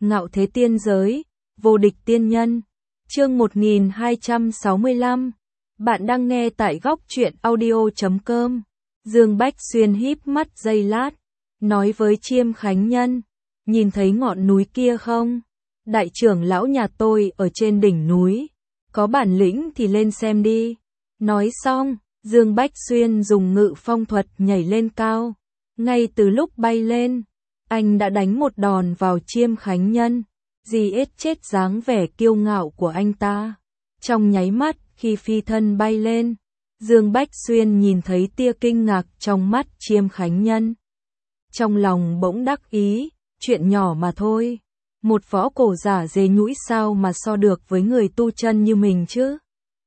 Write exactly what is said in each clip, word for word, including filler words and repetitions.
Ngạo thế tiên giới, vô địch tiên nhân. Chương một nghìn hai trăm sáu mươi lăm. Bạn đang nghe tại góc truyện audio chấm com. Dương Bách Xuyên híp mắt giây lát, nói với Chiêm Khánh Nhân, nhìn thấy ngọn núi kia không? Đại trưởng lão nhà tôi ở trên đỉnh núi, có bản lĩnh thì lên xem đi. Nói xong, Dương Bách Xuyên dùng ngự phong thuật nhảy lên cao. Ngay từ lúc bay lên, anh đã đánh một đòn vào Chiêm Khánh Nhân, dì ết chết dáng vẻ kiêu ngạo của anh ta. Trong nháy mắt, khi phi thân bay lên, Dương Bách Xuyên nhìn thấy tia kinh ngạc trong mắt Chiêm Khánh Nhân. Trong lòng bỗng đắc ý, chuyện nhỏ mà thôi. Một võ cổ giả dế nhũi sao mà so được với người tu chân như mình chứ?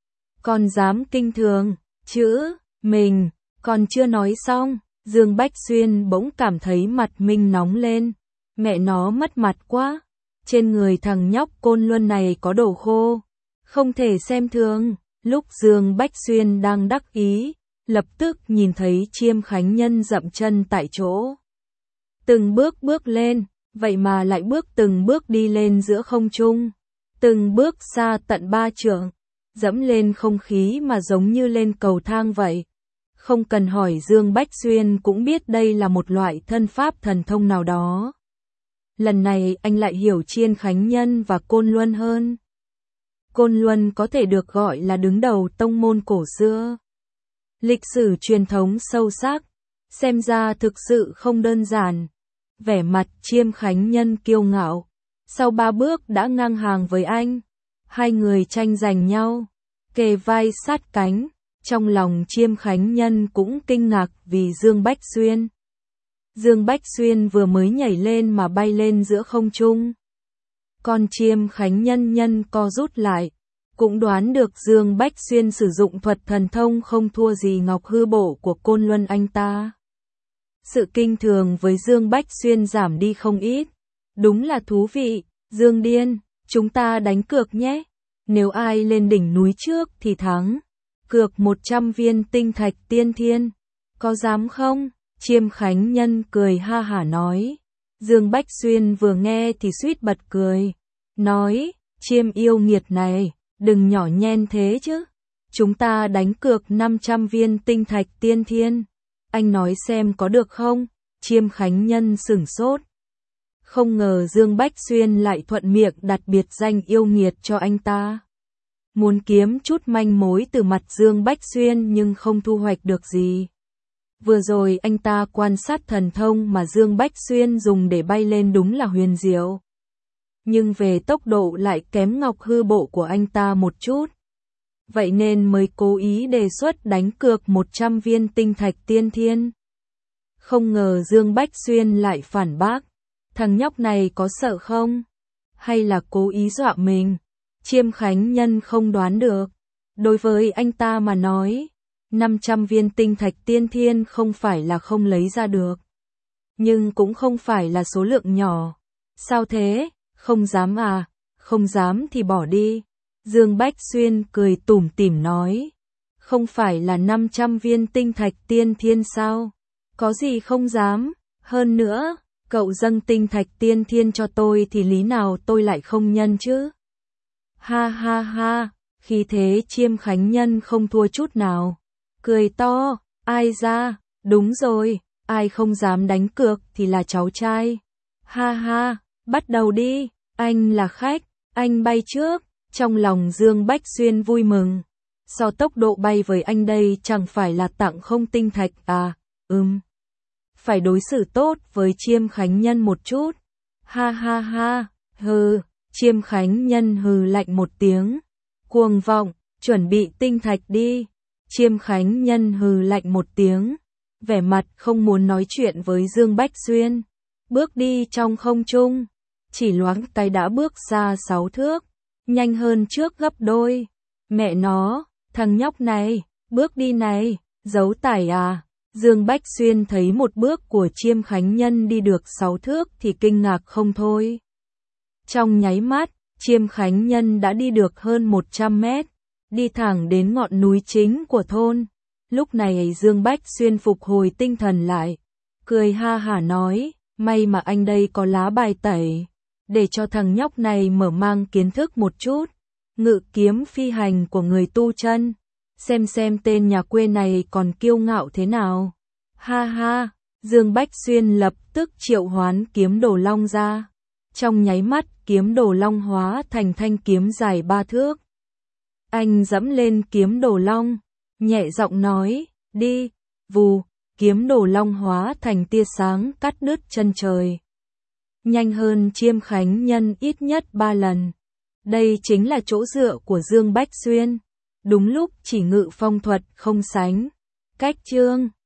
Còn dám kinh thường, chữ, mình, còn chưa nói xong, Dương Bách Xuyên bỗng cảm thấy mặt mình nóng lên. Mẹ nó mất mặt quá, trên người thằng nhóc Côn Luân này có đồ khô, không thể xem thường. Lúc Dương Bách Xuyên đang đắc ý, lập tức nhìn thấy Chiêm Khánh Nhân dậm chân tại chỗ. Từng bước bước lên, vậy mà lại bước từng bước đi lên giữa không trung. Từng bước xa tận ba trượng, dẫm lên không khí mà giống như lên cầu thang vậy. Không cần hỏi Dương Bách Xuyên cũng biết đây là một loại thân pháp thần thông nào đó. Lần này anh lại hiểu Chiêm Khánh Nhân và Côn Luân hơn. Côn Luân có thể được gọi là đứng đầu tông môn cổ xưa. Lịch sử truyền thống sâu sắc, xem ra thực sự không đơn giản. Vẻ mặt Chiêm Khánh Nhân kiêu ngạo, sau ba bước đã ngang hàng với anh. Hai người tranh giành nhau, kề vai sát cánh. Trong lòng Chiêm Khánh Nhân cũng kinh ngạc vì Dương Bách Xuyên. Dương Bách Xuyên vừa mới nhảy lên mà bay lên giữa không trung. Còn Chiêm Khánh Nhân nhân co rút lại, cũng đoán được Dương Bách Xuyên sử dụng thuật thần thông không thua gì Ngọc Hư Bộ của Côn Luân anh ta. Sự kinh thường với Dương Bách Xuyên giảm đi không ít. Đúng là thú vị. Dương Điên, chúng ta đánh cược nhé. Nếu ai lên đỉnh núi trước thì thắng. Cược một trăm viên tinh thạch tiên thiên. Có dám không? Chiêm Khánh Nhân cười ha hả nói. Dương Bách Xuyên vừa nghe thì suýt bật cười. Nói, Chiêm yêu nghiệt này, đừng nhỏ nhen thế chứ. Chúng ta đánh cược năm trăm viên tinh thạch tiên thiên. Anh nói xem có được không? Chiêm Khánh Nhân sửng sốt. Không ngờ Dương Bách Xuyên lại thuận miệng đặt biệt danh yêu nghiệt cho anh ta. Muốn kiếm chút manh mối từ mặt Dương Bách Xuyên nhưng không thu hoạch được gì. Vừa rồi anh ta quan sát thần thông mà Dương Bách Xuyên dùng để bay lên đúng là huyền diệu. Nhưng về tốc độ lại kém Ngọc Hư Bộ của anh ta một chút. Vậy nên mới cố ý đề xuất đánh cược một trăm viên tinh thạch tiên thiên. Không ngờ Dương Bách Xuyên lại phản bác. Thằng nhóc này có sợ không? Hay là cố ý dọa mình? Chiêm Khánh Nhân không đoán được. Đối với anh ta mà nói, năm trăm viên tinh thạch tiên thiên không phải là không lấy ra được. Nhưng cũng không phải là số lượng nhỏ. Sao thế? Không dám à? Không dám thì bỏ đi. Dương Bách Xuyên cười tủm tỉm nói. Không phải là năm trăm viên tinh thạch tiên thiên sao? Có gì không dám? Hơn nữa, cậu dâng tinh thạch tiên thiên cho tôi thì lý nào tôi lại không nhân chứ? Ha ha ha, khi thế Chiêm Khánh Nhân không thua chút nào. Cười to, ai ra, đúng rồi, ai không dám đánh cược thì là cháu trai. Ha ha, bắt đầu đi, anh là khách, anh bay trước. Trong lòng Dương Bách Xuyên vui mừng. So tốc độ bay với anh đây chẳng phải là tặng không tinh thạch à, ừm. Phải đối xử tốt với Chiêm Khánh Nhân một chút. Ha ha ha, hừ, Chiêm Khánh Nhân hừ lạnh một tiếng. Cuồng vọng, chuẩn bị tinh thạch đi. Chiêm Khánh Nhân hừ lạnh một tiếng. Vẻ mặt không muốn nói chuyện với Dương Bách Xuyên. Bước đi trong không trung. Chỉ loáng cái đã bước ra sáu thước. Nhanh hơn trước gấp đôi. Mẹ nó, thằng nhóc này, bước đi này, giấu tải à. Dương Bách Xuyên thấy một bước của Chiêm Khánh Nhân đi được sáu thước thì kinh ngạc không thôi. Trong nháy mắt, Chiêm Khánh Nhân đã đi được hơn một trăm mét, đi thẳng đến ngọn núi chính của thôn. Lúc này Dương Bách Xuyên phục hồi tinh thần lại, cười ha hả nói, may mà anh đây có lá bài tẩy. để cho thằng nhóc này mở mang kiến thức một chút. Ngự kiếm phi hành của người tu chân, xem xem tên nhà quê này còn kiêu ngạo thế nào. Ha ha, Dương Bách Xuyên lập tức triệu hoán kiếm đồ long ra. Trong nháy mắt, kiếm đồ long hóa thành thanh kiếm dài ba thước. Anh dẫm lên kiếm đồ long, nhẹ giọng nói, đi, vù, kiếm đồ long hóa thành tia sáng cắt đứt chân trời. Nhanh hơn Chiêm Khánh Nhân ít nhất ba lần. Đây chính là chỗ dựa của Dương Bách Xuyên. Đúng lúc chỉ ngự phong thuật không sánh. Cách chương